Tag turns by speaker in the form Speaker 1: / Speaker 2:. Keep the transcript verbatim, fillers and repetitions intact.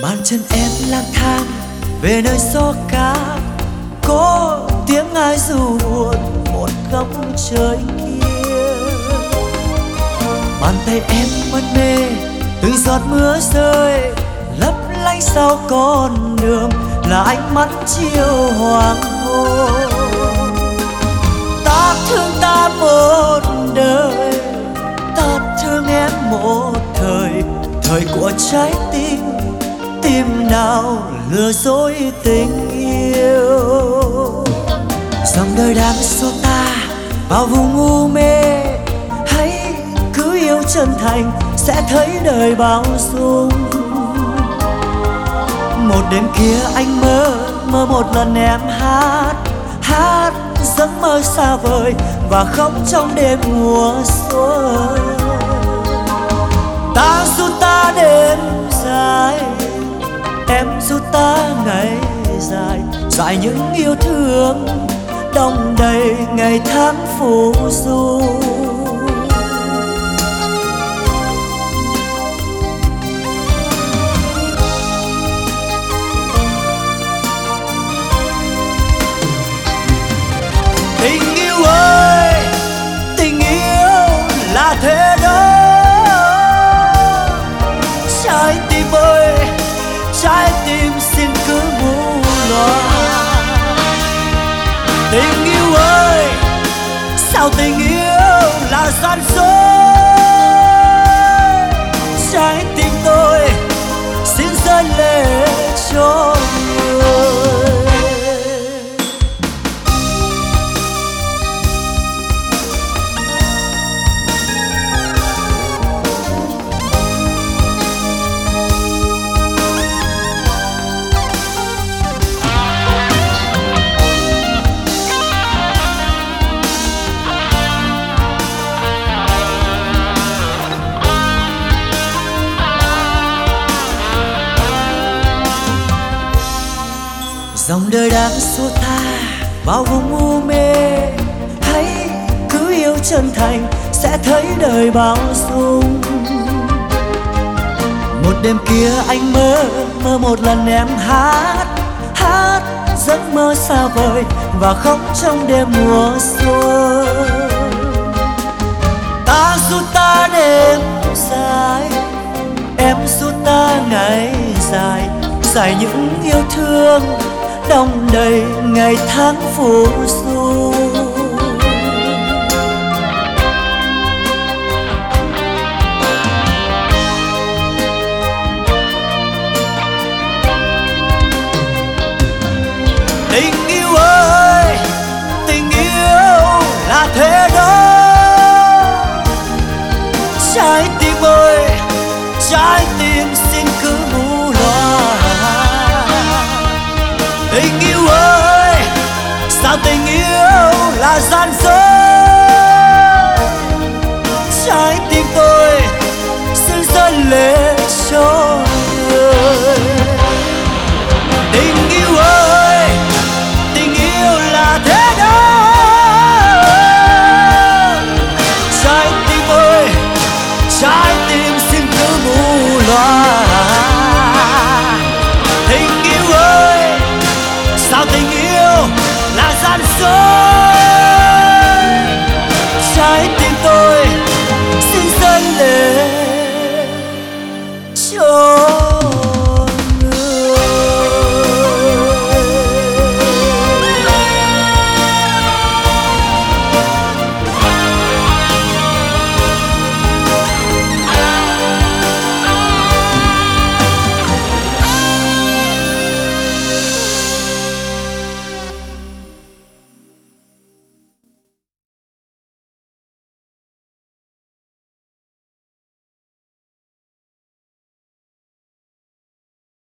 Speaker 1: Bàn chân em lang thang về nơi gió cát, có tiếng ai ru buồn một góc trời kia. Bàn tay em mân mê từng giọt mưa rơi, lấp lánh sau con đường là ánh mắt chiều hoàng hôn. Ta thương ta một đời, ta thương em một thời, thời của trái tim, tim nào lừa dối tình yêu. Dòng đời đang xô ta vào vùng u mê, hãy cứ yêu chân thành sẽ thấy đời bao dung. Một đêm kia anh mơ, mơ một lần em hát, hát giấc mơ xa vời và khóc trong đêm mùa xuân. Ta du ta đêm dài, em du ta ngày dài, dài những yêu thương đong đầy ngày tháng phù du. Tình yêu ơi, tình yêu là thế đó. Trái tim ơi, trái tim xin cứ mù loà. Tình yêu ơi, sao tình yêu là gian dối. Trái tim tôi xin rơi lệ cho người. Dòng đời đang xua ta vào vùng u mê, hãy cứ yêu chân thành sẽ thấy đời bao dung. Một đêm kia anh mơ, mơ một lần em hát, hát giấc mơ xa vời và khóc trong đêm mùa xuân. Ta du ta đêm dài, em du ta ngày dài, dài những yêu thương đong đầy ngày tháng phù du. Tình yêu ơi, tình yêu là thế đó. Trái tim ơi, trái tim xin cứ mù loà. Tình yêu ơi, sao tình yêu là gian dối. Trái tim tôi xin rơi lệ cho người. Tình yêu ơi, tình yêu là thế đó. Trái tim ơi, trái tim xin cứ mù loà. Tình yêu ơi, sao tình yêu là gian dối.